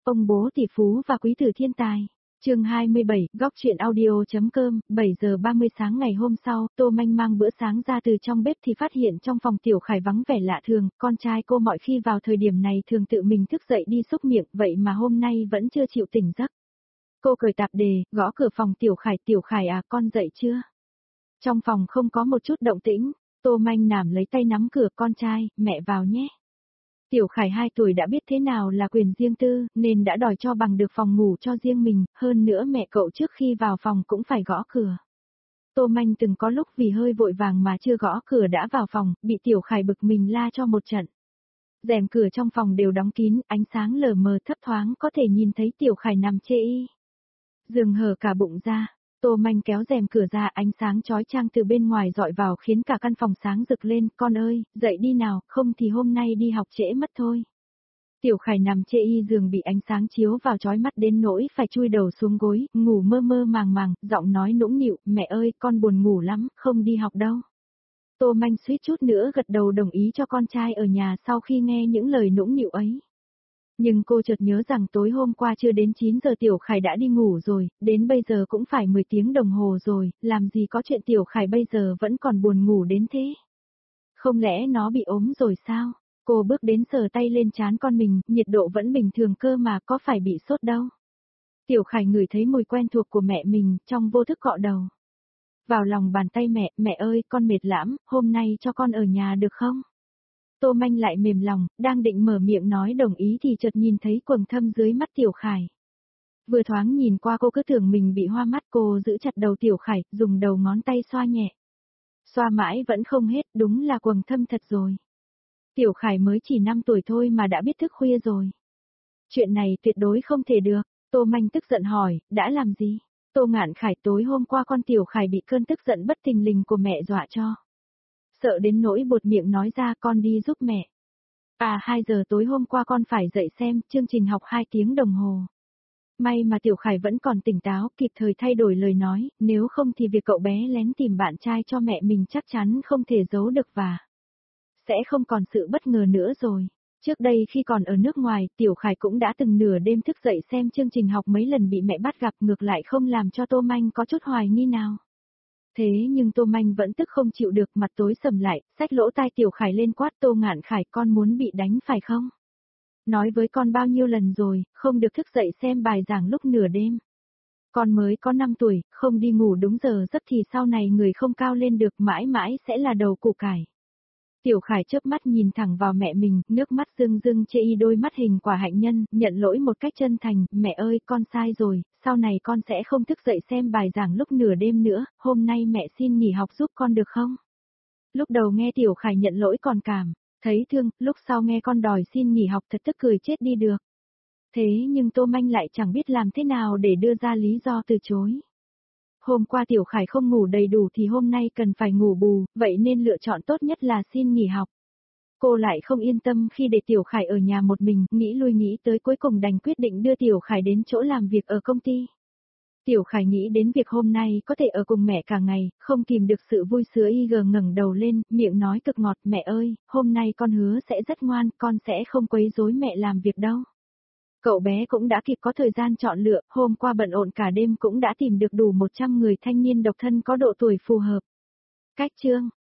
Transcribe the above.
Ông bố tỷ phú và quý tử thiên tài. Chương 27, góc truyện audio.com, 7 giờ 30 sáng ngày hôm sau, Tô Manh mang bữa sáng ra từ trong bếp thì phát hiện trong phòng Tiểu Khải vắng vẻ lạ thường, con trai cô mọi khi vào thời điểm này thường tự mình thức dậy đi xúc miệng, vậy mà hôm nay vẫn chưa chịu tỉnh giấc. Cô cởi tạp dề, gõ cửa phòng Tiểu Khải à, con dậy chưa? Trong phòng không có một chút động tĩnh, Tô Manh nằm lấy tay nắm cửa, con trai, mẹ vào nhé. Tiểu Khải 2 tuổi đã biết thế nào là quyền riêng tư, nên đã đòi cho bằng được phòng ngủ cho riêng mình, hơn nữa mẹ cậu trước khi vào phòng cũng phải gõ cửa. Tô Manh từng có lúc vì hơi vội vàng mà chưa gõ cửa đã vào phòng, bị Tiểu Khải bực mình la cho một trận. Rèm cửa trong phòng đều đóng kín, ánh sáng lờ mờ thấp thoáng có thể nhìn thấy Tiểu Khải nằm chê y. Giường hở cả bụng ra. Tô Manh kéo rèm cửa ra, ánh sáng chói chang từ bên ngoài dọi vào khiến cả căn phòng sáng rực lên, con ơi, dậy đi nào, không thì hôm nay đi học trễ mất thôi. Tiểu Khải nằm chê y giường bị ánh sáng chiếu vào chói mắt đến nỗi phải chui đầu xuống gối, ngủ mơ mơ màng màng, giọng nói nũng nịu, mẹ ơi, con buồn ngủ lắm, không đi học đâu. Tô Manh suýt chút nữa gật đầu đồng ý cho con trai ở nhà sau khi nghe những lời nũng nịu ấy. Nhưng cô chợt nhớ rằng tối hôm qua chưa đến 9 giờ Tiểu Khải đã đi ngủ rồi, đến bây giờ cũng phải 10 tiếng đồng hồ rồi, làm gì có chuyện Tiểu Khải bây giờ vẫn còn buồn ngủ đến thế. Không lẽ nó bị ốm rồi sao? Cô bước đến sờ tay lên trán con mình, nhiệt độ vẫn bình thường cơ mà, có phải bị sốt đâu. Tiểu Khải ngửi thấy mùi quen thuộc của mẹ mình, trong vô thức cọ đầu. Vào lòng bàn tay mẹ, mẹ ơi, con mệt lắm, hôm nay cho con ở nhà được không? Tô Manh lại mềm lòng, đang định mở miệng nói đồng ý thì chợt nhìn thấy quầng thâm dưới mắt Tiểu Khải. Vừa thoáng nhìn qua cô cứ tưởng mình bị hoa mắt, cô giữ chặt đầu Tiểu Khải, dùng đầu ngón tay xoa nhẹ. Xoa mãi vẫn không hết, đúng là quầng thâm thật rồi. Tiểu Khải mới chỉ 5 tuổi thôi mà đã biết thức khuya rồi. Chuyện này tuyệt đối không thể được, Tô Manh tức giận hỏi, đã làm gì? Tô Ngạn Khải, tối hôm qua con Tiểu Khải bị cơn tức giận bất thình lình của mẹ dọa cho. Sợ đến nỗi buột miệng nói ra, con đi giúp mẹ. 2 giờ tối hôm qua con phải dậy xem chương trình học 2 tiếng đồng hồ. May mà Tiểu Khải vẫn còn tỉnh táo, kịp thời thay đổi lời nói, nếu không thì việc cậu bé lén tìm bạn trai cho mẹ mình chắc chắn không thể giấu được và sẽ không còn sự bất ngờ nữa rồi. Trước đây khi còn ở nước ngoài, Tiểu Khải cũng đã từng nửa đêm thức dậy xem chương trình học mấy lần bị mẹ bắt gặp, ngược lại không làm cho Tô Manh có chút hoài nghi nào. Thế nhưng Tô Manh vẫn tức không chịu được, mặt tối sầm lại, xách lỗ tai Tiểu Khải lên quát, Tô Ngạn Khải, con muốn bị đánh phải không? Nói với con bao nhiêu lần rồi, không được thức dậy xem bài giảng lúc nửa đêm. Con mới có 5 tuổi, không đi ngủ đúng giờ giấc thì sau này người không cao lên được, mãi mãi sẽ là đầu củ cải. Tiểu Khải chớp mắt nhìn thẳng vào mẹ mình, nước mắt rưng rưng chê y đôi mắt hình quả hạnh nhân, nhận lỗi một cách chân thành, mẹ ơi, con sai rồi, sau này con sẽ không thức dậy xem bài giảng lúc nửa đêm nữa, hôm nay mẹ xin nghỉ học giúp con được không? Lúc đầu nghe Tiểu Khải nhận lỗi còn cảm thấy thương, lúc sau nghe con đòi xin nghỉ học thật tức cười chết đi được. Thế nhưng Tô Manh lại chẳng biết làm thế nào để đưa ra lý do từ chối. Hôm qua Tiểu Khải không ngủ đầy đủ thì hôm nay cần phải ngủ bù, vậy nên lựa chọn tốt nhất là xin nghỉ học. Cô lại không yên tâm khi để Tiểu Khải ở nhà một mình, nghĩ lui nghĩ tới cuối cùng đành quyết định đưa Tiểu Khải đến chỗ làm việc ở công ty. Tiểu Khải nghĩ đến việc hôm nay có thể ở cùng mẹ cả ngày, không kìm được sự vui sướng y ngẩng đầu lên, miệng nói cực ngọt, mẹ ơi, hôm nay con hứa sẽ rất ngoan, con sẽ không quấy rối mẹ làm việc đâu. Cậu bé cũng đã kịp có thời gian chọn lựa, hôm qua bận rộn cả đêm cũng đã tìm được đủ 100 người thanh niên độc thân có độ tuổi phù hợp. Cách chương